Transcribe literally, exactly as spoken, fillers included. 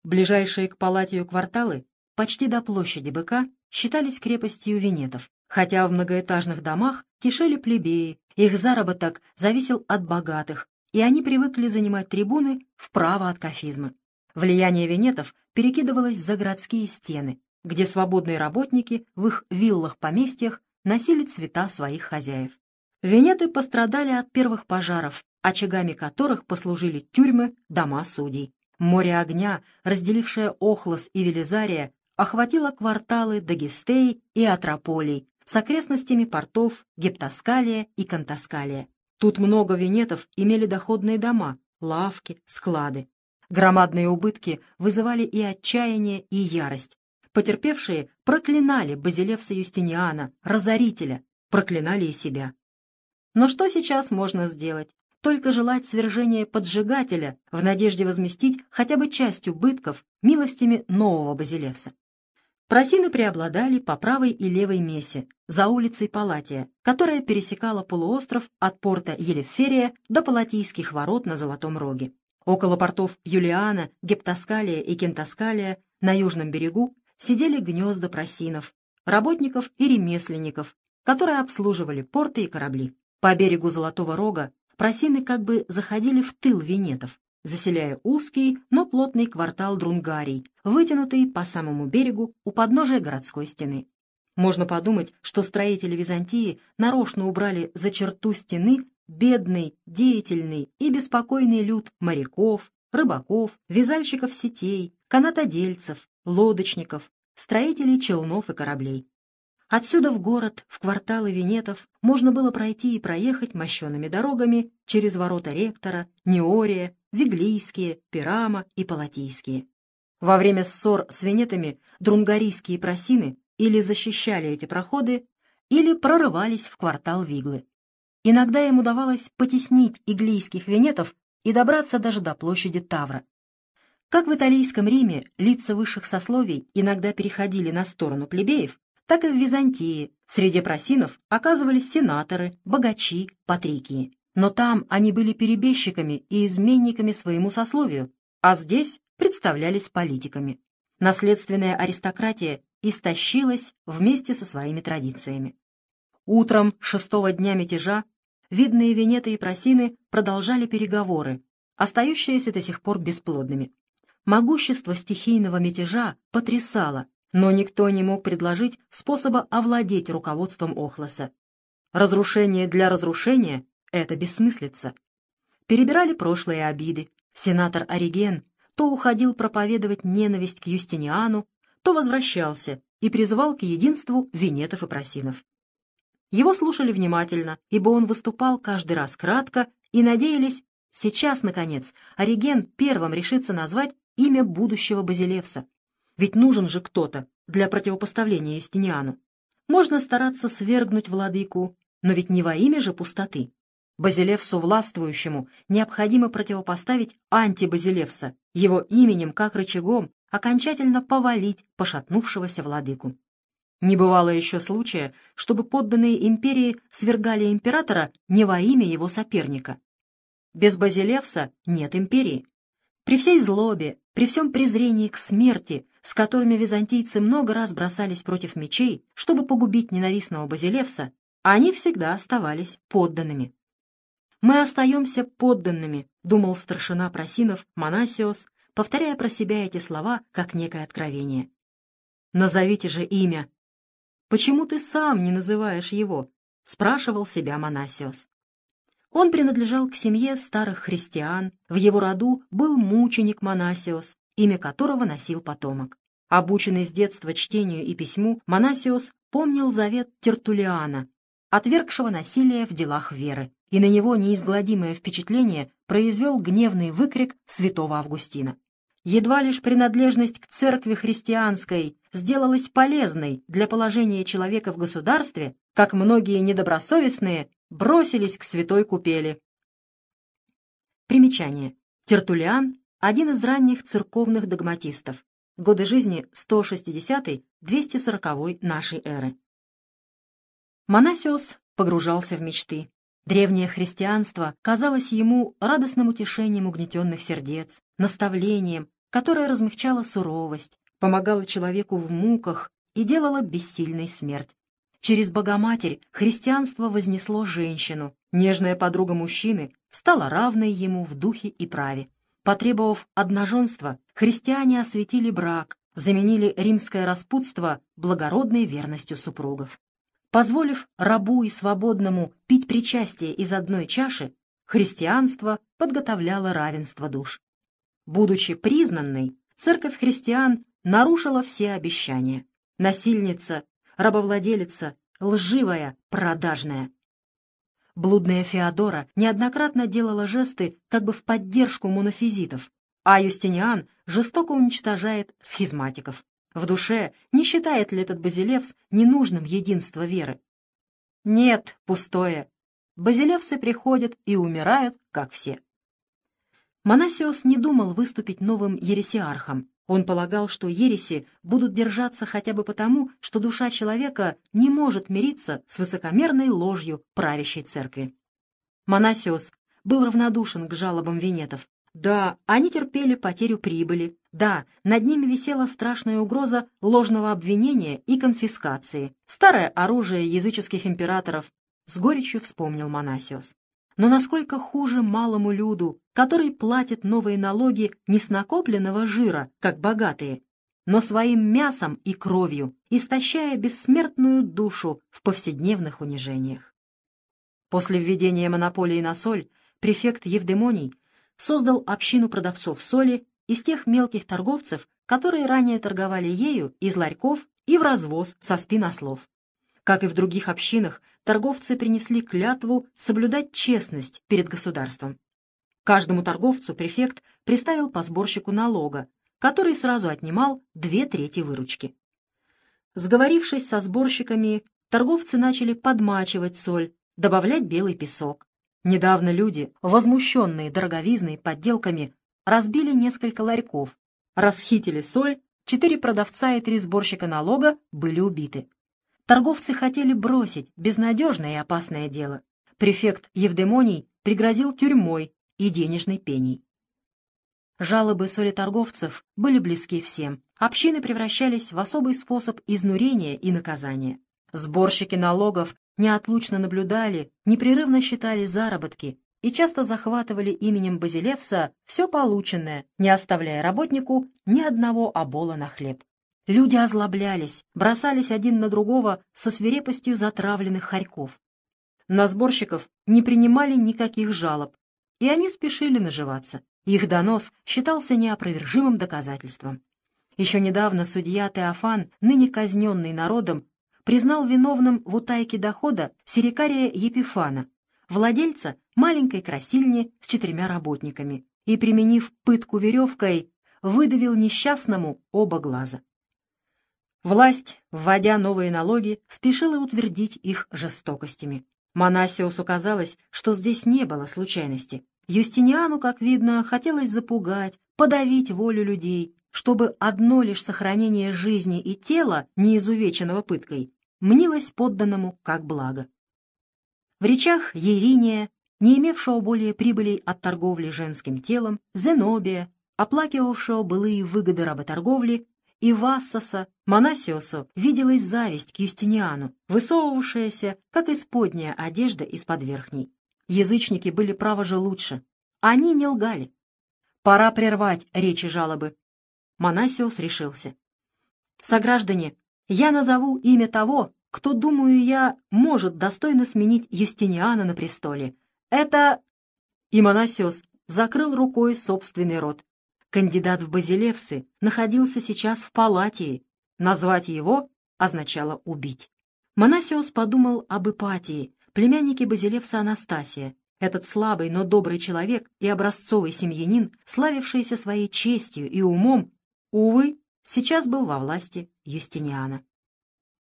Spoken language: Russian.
Ближайшие к Палатию кварталы почти до площади Быка считались крепостью венетов, хотя в многоэтажных домах кишели плебеи, их заработок зависел от богатых, и они привыкли занимать трибуны вправо от кафизмы. Влияние венетов перекидывалось за городские стены, где свободные работники в их виллах-поместьях носили цвета своих хозяев. Венеты пострадали от первых пожаров, очагами которых послужили тюрьмы, дома судей. Море огня, разделившее Охлос и Велизария, охватило кварталы Дагестей и Атрополий с окрестностями портов Гептоскалия и Кантаскалия. Тут много венетов имели доходные дома, лавки, склады. Громадные убытки вызывали и отчаяние, и ярость. Потерпевшие проклинали Базилевса Юстиниана, разорителя, проклинали и себя. Но что сейчас можно сделать? Только желать свержения поджигателя в надежде возместить хотя бы часть убытков милостями нового Базилевса. Просины преобладали по правой и левой месе, за улицей Палатия, которая пересекала полуостров от порта Елеферия до Палатийских ворот на Золотом Роге. Около портов Юлиана, Гептоскалия и Кентаскалия на южном берегу сидели гнезда просинов, работников и ремесленников, которые обслуживали порты и корабли. По берегу Золотого Рога просины как бы заходили в тыл венетов, заселяя узкий, но плотный квартал Друнгарий, вытянутый по самому берегу у подножия городской стены. Можно подумать, что строители Византии нарочно убрали за черту стены бедный, деятельный и беспокойный люд моряков, рыбаков, вязальщиков сетей, канатодельцев, лодочников, строителей челнов и кораблей. Отсюда в город, в кварталы венетов, можно было пройти и проехать мощеными дорогами через ворота Ректора, Неория, Виглийские, Пирама и Палатийские. Во время ссор с венетами друнгарийские просины или защищали эти проходы, или прорывались в квартал Виглы. Иногда им удавалось потеснить иглийских венетов и добраться даже до площади Тавра. Как в италийском Риме лица высших сословий иногда переходили на сторону плебеев, так и в Византии в среде просинов оказывались сенаторы, богачи, патрикии. Но там они были перебежчиками и изменниками своему сословию, а здесь представлялись политиками. Наследственная аристократия истощилась вместе со своими традициями. Утром шестого дня мятежа видные венеты и просины продолжали переговоры, остающиеся до сих пор бесплодными. Могущество стихийного мятежа потрясало, но никто не мог предложить способа овладеть руководством Охлоса. Разрушение для разрушения — это бессмыслица. Перебирали прошлые обиды. Сенатор Ориген то уходил проповедовать ненависть к Юстиниану, то возвращался и призывал к единству венетов и просинов. Его слушали внимательно, ибо он выступал каждый раз кратко и надеялись, сейчас, наконец, Ориген первым решится назвать имя будущего Базилевса. Ведь нужен же кто-то для противопоставления Юстиниану. Можно стараться свергнуть владыку, но ведь не во имя же пустоты. Базилевсу властвующему необходимо противопоставить антибазилевса, его именем, как рычагом, окончательно повалить пошатнувшегося владыку. Не бывало еще случая, чтобы подданные империи свергали императора не во имя его соперника. Без Базилевса нет империи. При всей злобе, при всем презрении к смерти, с которыми византийцы много раз бросались против мечей, чтобы погубить ненавистного Базилевса, они всегда оставались подданными. «Мы остаемся подданными», — думал старшина просинов Манасиос, повторяя про себя эти слова как некое откровение. «Назовите же имя». «Почему ты сам не называешь его?» — спрашивал себя Манасиос. Он принадлежал к семье старых христиан, в его роду был мученик Манасиос, имя которого носил потомок. Обученный с детства чтению и письму, Манасиос помнил завет Тертуллиана, отвергшего насилие в делах веры, и на него неизгладимое впечатление произвел гневный выкрик святого Августина. Едва лишь принадлежность к церкви христианской сделалась полезной для положения человека в государстве, как многие недобросовестные бросились к святой купели. Примечание. Тертуллиан — один из ранних церковных догматистов. Годы жизни сто шестидесятый — двести сороковой нашей эры. Манасиос погружался в мечты. Древнее христианство казалось ему радостным утешением угнетенных сердец, наставлением, которая размягчала суровость, помогала человеку в муках и делала бессильной смерть. Через Богоматерь христианство вознесло женщину. Нежная подруга мужчины стала равной ему в духе и праве. Потребовав одноженства, христиане осветили брак, заменили римское распутство благородной верностью супругов. Позволив рабу и свободному пить причастие из одной чаши, христианство подготовляло равенство душ. Будучи признанной, церковь христиан нарушила все обещания. Насильница, рабовладелица, лживая, продажная. Блудная Феодора неоднократно делала жесты как бы в поддержку монофизитов, а Юстиниан жестоко уничтожает схизматиков. В душе не считает ли этот Базилевс ненужным единство веры? Нет, пустое. Базилевсы приходят и умирают, как все. Монасиос не думал выступить новым ересиархом. Он полагал, что ереси будут держаться хотя бы потому, что душа человека не может мириться с высокомерной ложью правящей церкви. Монасиос был равнодушен к жалобам венетов. Да, они терпели потерю прибыли. Да, над ними висела страшная угроза ложного обвинения и конфискации. Старое оружие языческих императоров, с горечью вспомнил Монасиос. Но насколько хуже малому люду, который платит новые налоги не с накопленного жира, как богатые, но своим мясом и кровью, истощая бессмертную душу в повседневных унижениях. После введения монополии на соль префект Евдемоний создал общину продавцов соли из тех мелких торговцев, которые ранее торговали ею из ларьков и в развоз со спин ослов. Как и в других общинах, торговцы принесли клятву соблюдать честность перед государством. Каждому торговцу префект приставил по сборщику налога, который сразу отнимал две трети выручки. Сговорившись со сборщиками, торговцы начали подмачивать соль, добавлять белый песок. Недавно люди, возмущенные дороговизной подделками, разбили несколько ларьков, расхитили соль, четыре продавца и три сборщика налога были убиты. Торговцы хотели бросить безнадежное и опасное дело. Префект Евдемоний пригрозил тюрьмой и денежной пеней. Жалобы солеторговцев были близки всем. Общины превращались в особый способ изнурения и наказания. Сборщики налогов неотлучно наблюдали, непрерывно считали заработки и часто захватывали именем Базилевса все полученное, не оставляя работнику ни одного обола на хлеб. Люди озлоблялись, бросались один на другого со свирепостью затравленных хорьков. На сборщиков не принимали никаких жалоб, и они спешили наживаться. Их донос считался неопровержимым доказательством. Еще недавно судья Теофан, ныне казненный народом, признал виновным в утайке дохода сирикария Епифана, владельца маленькой красильни с четырьмя работниками, и, применив пытку веревкой, выдавил несчастному оба глаза. Власть, вводя новые налоги, спешила утвердить их жестокостями. Монасиосу казалось, что здесь не было случайности. Юстиниану, как видно, хотелось запугать, подавить волю людей, чтобы одно лишь сохранение жизни и тела, не изувеченного пыткой, мнилось подданному как благо. В речах Ериния, не имевшего более прибылей от торговли женским телом, Зенобия, оплакивавшего былые выгоды работорговли, и Вассоса, Монасиосу виделась зависть к Юстиниану, высовывавшаяся, как исподняя одежда из-под верхней. Язычники были, право же, лучше. Они не лгали. Пора прервать речи жалобы. Монасиос решился. «Сограждане, я назову имя того, кто, думаю я, может достойно сменить Юстиниана на престоле. Это...» И Монасиос закрыл рукой собственный рот. Кандидат в Базилевсы находился сейчас в Палатии. Назвать его означало убить. Монасиос подумал об Ипатии, племяннике Базилевса Анастасия. Этот слабый, но добрый человек и образцовый семьянин, славившийся своей честью и умом, увы, сейчас был во власти Юстиниана.